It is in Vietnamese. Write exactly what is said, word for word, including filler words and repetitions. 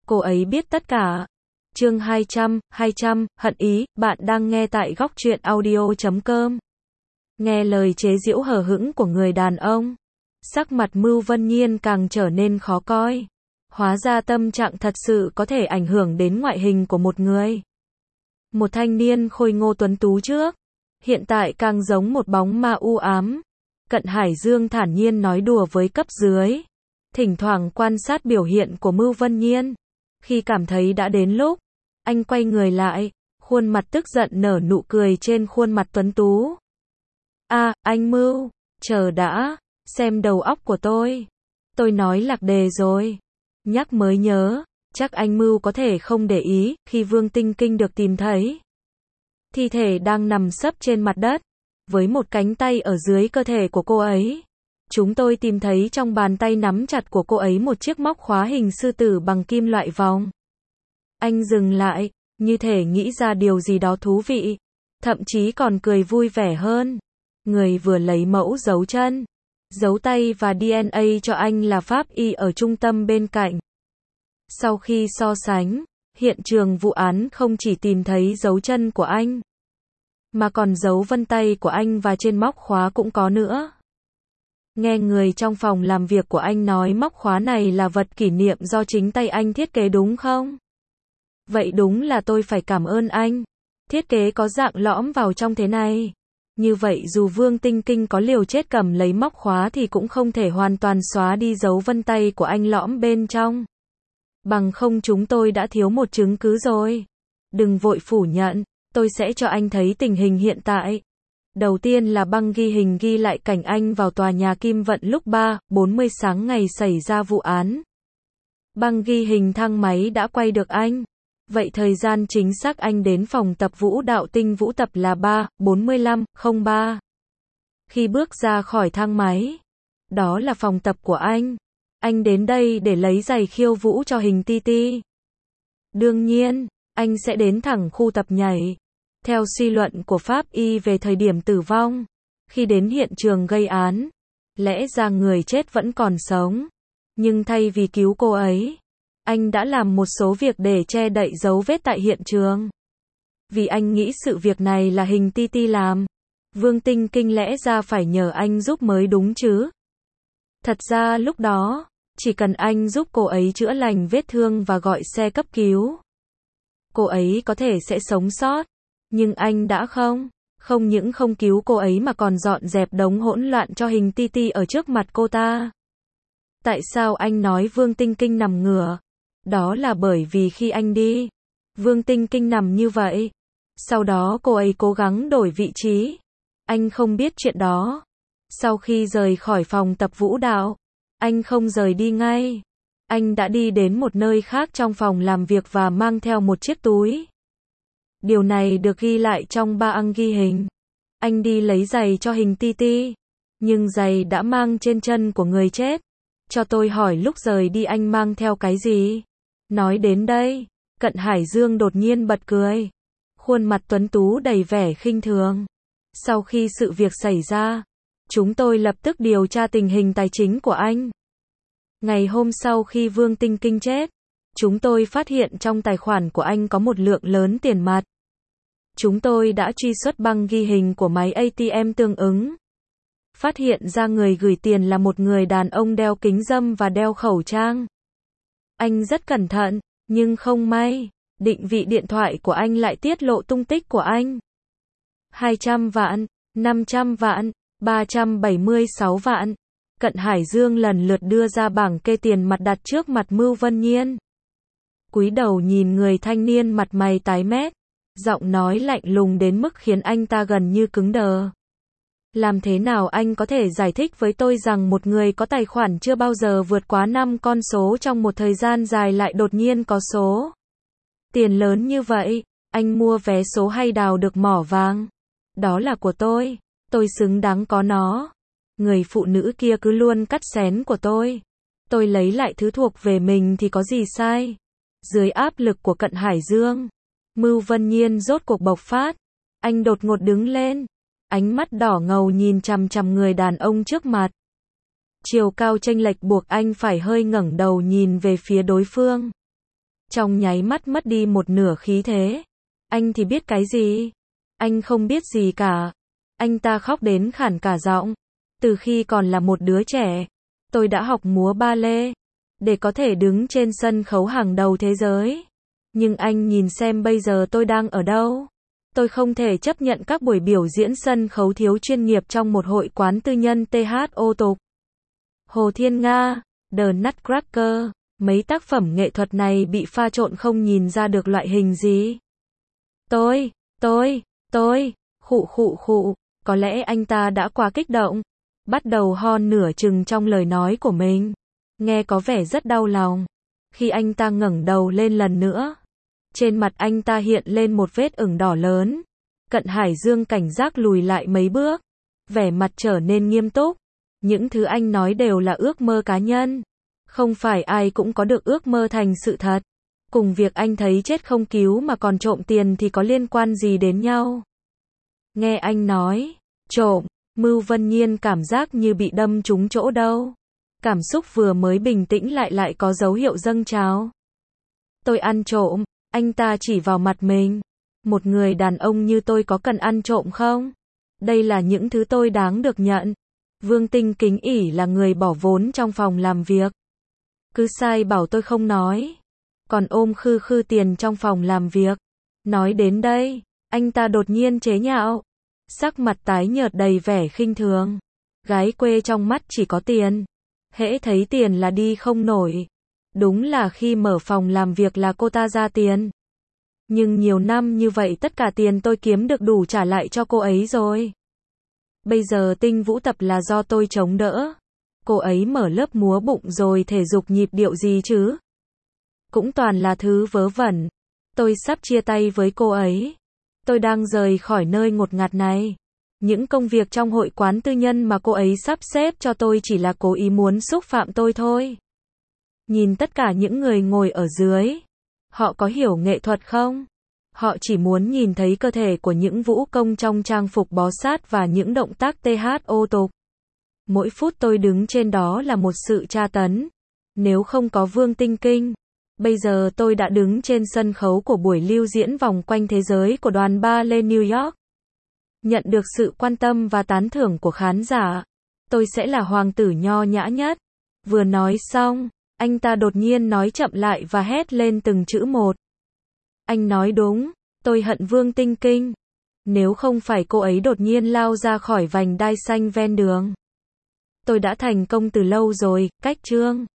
cô ấy biết tất cả. Chương hai trăm, hai trăm, hận ý, bạn đang nghe tại góc truyện audio chấm com. Nghe lời chế giễu hờ hững của người đàn ông, sắc mặt Mưu Vân Nhiên càng trở nên khó coi. Hóa ra tâm trạng thật sự có thể ảnh hưởng đến ngoại hình của một người. Một thanh niên khôi ngô tuấn tú trước, hiện tại càng giống một bóng ma u ám. Cận Hải Dương thản nhiên nói đùa với cấp dưới, thỉnh thoảng quan sát biểu hiện của Mưu Vân Nhiên. Khi cảm thấy đã đến lúc, anh quay người lại, khuôn mặt tức giận nở nụ cười trên khuôn mặt tuấn tú. A, à, anh Mưu, chờ đã, xem đầu óc của tôi. Tôi nói lạc đề rồi. Nhắc mới nhớ, chắc anh Mưu có thể không để ý, khi Vương Tinh Kinh được tìm thấy. Thi thể đang nằm sấp trên mặt đất, với một cánh tay ở dưới cơ thể của cô ấy. Chúng tôi tìm thấy trong bàn tay nắm chặt của cô ấy một chiếc móc khóa hình sư tử bằng kim loại vòng. Anh dừng lại, như thể nghĩ ra điều gì đó thú vị, thậm chí còn cười vui vẻ hơn. Người vừa lấy mẫu dấu chân, dấu tay và đê en a cho anh là pháp y ở trung tâm bên cạnh. Sau khi so sánh, hiện trường vụ án không chỉ tìm thấy dấu chân của anh, mà còn dấu vân tay của anh và trên móc khóa cũng có nữa. Nghe người trong phòng làm việc của anh nói móc khóa này là vật kỷ niệm do chính tay anh thiết kế đúng không? Vậy đúng là tôi phải cảm ơn anh. Thiết kế có dạng lõm vào trong thế này. Như vậy dù Vương Tinh Kinh có liều chết cầm lấy móc khóa thì cũng không thể hoàn toàn xóa đi dấu vân tay của anh lõm bên trong. Bằng không chúng tôi đã thiếu một chứng cứ rồi. Đừng vội phủ nhận, tôi sẽ cho anh thấy tình hình hiện tại. Đầu tiên là băng ghi hình ghi lại cảnh anh vào tòa nhà Kim Vận lúc ba, bốn mươi sáng ngày xảy ra vụ án. Băng ghi hình thang máy đã quay được anh. Vậy thời gian chính xác anh đến phòng tập vũ đạo Tinh Vũ tập là ba, bốn mươi lăm, không ba. Khi bước ra khỏi thang máy, đó là phòng tập của anh. Anh đến đây để lấy giày khiêu vũ cho Hình Ti Ti. Đương nhiên, anh sẽ đến thẳng khu tập nhảy. Theo suy luận của pháp y về thời điểm tử vong, khi đến hiện trường gây án, lẽ ra người chết vẫn còn sống. Nhưng thay vì cứu cô ấy, anh đã làm một số việc để che đậy dấu vết tại hiện trường. Vì anh nghĩ sự việc này là Hình Ti Ti làm, Vương Tinh Kinh lẽ ra phải nhờ anh giúp mới đúng chứ. Thật ra lúc đó, chỉ cần anh giúp cô ấy chữa lành vết thương và gọi xe cấp cứu, cô ấy có thể sẽ sống sót. Nhưng anh đã không, không những không cứu cô ấy mà còn dọn dẹp đống hỗn loạn cho Hình Ti Ti ở trước mặt cô ta. Tại sao anh nói Vương Tinh Kinh nằm ngửa? Đó là bởi vì khi anh đi, Vương Tinh Kinh nằm như vậy. Sau đó cô ấy cố gắng đổi vị trí. Anh không biết chuyện đó. Sau khi rời khỏi phòng tập vũ đạo, anh không rời đi ngay. Anh đã đi đến một nơi khác trong phòng làm việc và mang theo một chiếc túi. Điều này được ghi lại trong ba băng ghi hình. Anh đi lấy giày cho Hình Ti Ti, nhưng giày đã mang trên chân của người chết. Cho tôi hỏi lúc rời đi anh mang theo cái gì? Nói đến đây, Cận Hải Dương đột nhiên bật cười. Khuôn mặt tuấn tú đầy vẻ khinh thường. Sau khi sự việc xảy ra, chúng tôi lập tức điều tra tình hình tài chính của anh. Ngày hôm sau khi Vương Tinh Kinh chết, chúng tôi phát hiện trong tài khoản của anh có một lượng lớn tiền mặt. Chúng tôi đã truy xuất băng ghi hình của máy a tê em tương ứng. Phát hiện ra người gửi tiền là một người đàn ông đeo kính râm và đeo khẩu trang. Anh rất cẩn thận, nhưng không may, định vị điện thoại của anh lại tiết lộ tung tích của anh. hai trăm vạn, năm trăm vạn, ba trăm bảy mươi sáu vạn. Cận Hải Dương lần lượt đưa ra bảng kê tiền mặt đặt trước mặt Mưu Vân Nhiên. Cúi đầu nhìn người thanh niên mặt mày tái mét, giọng nói lạnh lùng đến mức khiến anh ta gần như cứng đờ. Làm thế nào anh có thể giải thích với tôi rằng một người có tài khoản chưa bao giờ vượt quá năm con số trong một thời gian dài lại đột nhiên có số tiền lớn như vậy? Anh mua vé số hay đào được mỏ vàng? Đó là của tôi, tôi xứng đáng có nó. Người phụ nữ kia cứ luôn cắt xén của tôi. Tôi lấy lại thứ thuộc về mình thì có gì sai? Dưới áp lực của Cận Hải Dương, Mưu Vân Nhiên rốt cuộc bộc phát. Anh đột ngột đứng lên, ánh mắt đỏ ngầu nhìn chằm chằm người đàn ông trước mặt. Chiều cao chênh lệch buộc anh phải hơi ngẩng đầu nhìn về phía đối phương. trong nháy mắt mất đi một nửa khí thế. Anh thì biết cái gì? Anh không biết gì cả. Anh ta khóc đến khản cả giọng. Từ khi còn là một đứa trẻ, tôi đã học múa ba lê, để có thể đứng trên sân khấu hàng đầu thế giới. Nhưng anh nhìn xem bây giờ tôi đang ở đâu. Tôi không thể chấp nhận các buổi biểu diễn sân khấu thiếu chuyên nghiệp trong một hội quán tư nhân tê hát ô tục. Hồ Thiên Nga, The Nutcracker, mấy tác phẩm nghệ thuật này bị pha trộn không nhìn ra được loại hình gì. Tôi, tôi, tôi, khụ khụ khụ, có lẽ anh ta đã quá kích động, bắt đầu ho nửa chừng trong lời nói của mình, nghe có vẻ rất đau lòng. Khi anh ta ngẩng đầu lên lần nữa, trên mặt anh ta hiện lên một vết ửng đỏ lớn. Cận Hải Dương cảnh giác lùi lại mấy bước, vẻ mặt trở nên nghiêm túc. Những thứ anh nói đều là ước mơ cá nhân, không phải ai cũng có được ước mơ thành sự thật. Cùng việc anh thấy chết không cứu mà còn trộm tiền thì có liên quan gì đến nhau? Nghe anh nói, trộm, Mưu Vân Nhiên cảm giác như bị đâm trúng chỗ đâu. Cảm xúc vừa mới bình tĩnh lại lại có dấu hiệu dâng trào. Tôi ăn trộm, anh ta chỉ vào mặt mình. Một người đàn ông như tôi có cần ăn trộm không? Đây là những thứ tôi đáng được nhận. Vương Tinh kính ỉ là người bỏ vốn trong phòng làm việc. Cứ sai bảo tôi không nói. Còn ôm khư khư tiền trong phòng làm việc. Nói đến đây, anh ta đột nhiên chế nhạo. Sắc mặt tái nhợt đầy vẻ khinh thường. Gái quê trong mắt chỉ có tiền. Hễ thấy tiền là đi không nổi. Đúng là khi mở phòng làm việc là cô ta ra tiền. Nhưng nhiều năm như vậy tất cả tiền tôi kiếm được đủ trả lại cho cô ấy rồi. Bây giờ Tinh Vũ tập là do tôi chống đỡ. Cô ấy mở lớp múa bụng rồi thể dục nhịp điệu gì chứ? Cũng toàn là thứ vớ vẩn. Tôi sắp chia tay với cô ấy. Tôi đang rời khỏi nơi ngột ngạt này. Những công việc trong hội quán tư nhân mà cô ấy sắp xếp cho tôi chỉ là cố ý muốn xúc phạm tôi thôi. Nhìn tất cả những người ngồi ở dưới. Họ có hiểu nghệ thuật không? Họ chỉ muốn nhìn thấy cơ thể của những vũ công trong trang phục bó sát và những động tác tê hát ô tục. Mỗi phút tôi đứng trên đó là một sự tra tấn. Nếu không có Vương Tinh Kinh, bây giờ tôi đã đứng trên sân khấu của buổi lưu diễn vòng quanh thế giới của đoàn ballet New York. Nhận được sự quan tâm và tán thưởng của khán giả. Tôi sẽ là hoàng tử nho nhã nhất. Vừa nói xong, anh ta đột nhiên nói chậm lại và hét lên từng chữ một. Anh nói đúng, tôi hận Vương Tinh Kinh. Nếu không phải cô ấy đột nhiên lao ra khỏi vành đai xanh ven đường, tôi đã thành công từ lâu rồi. Cách chương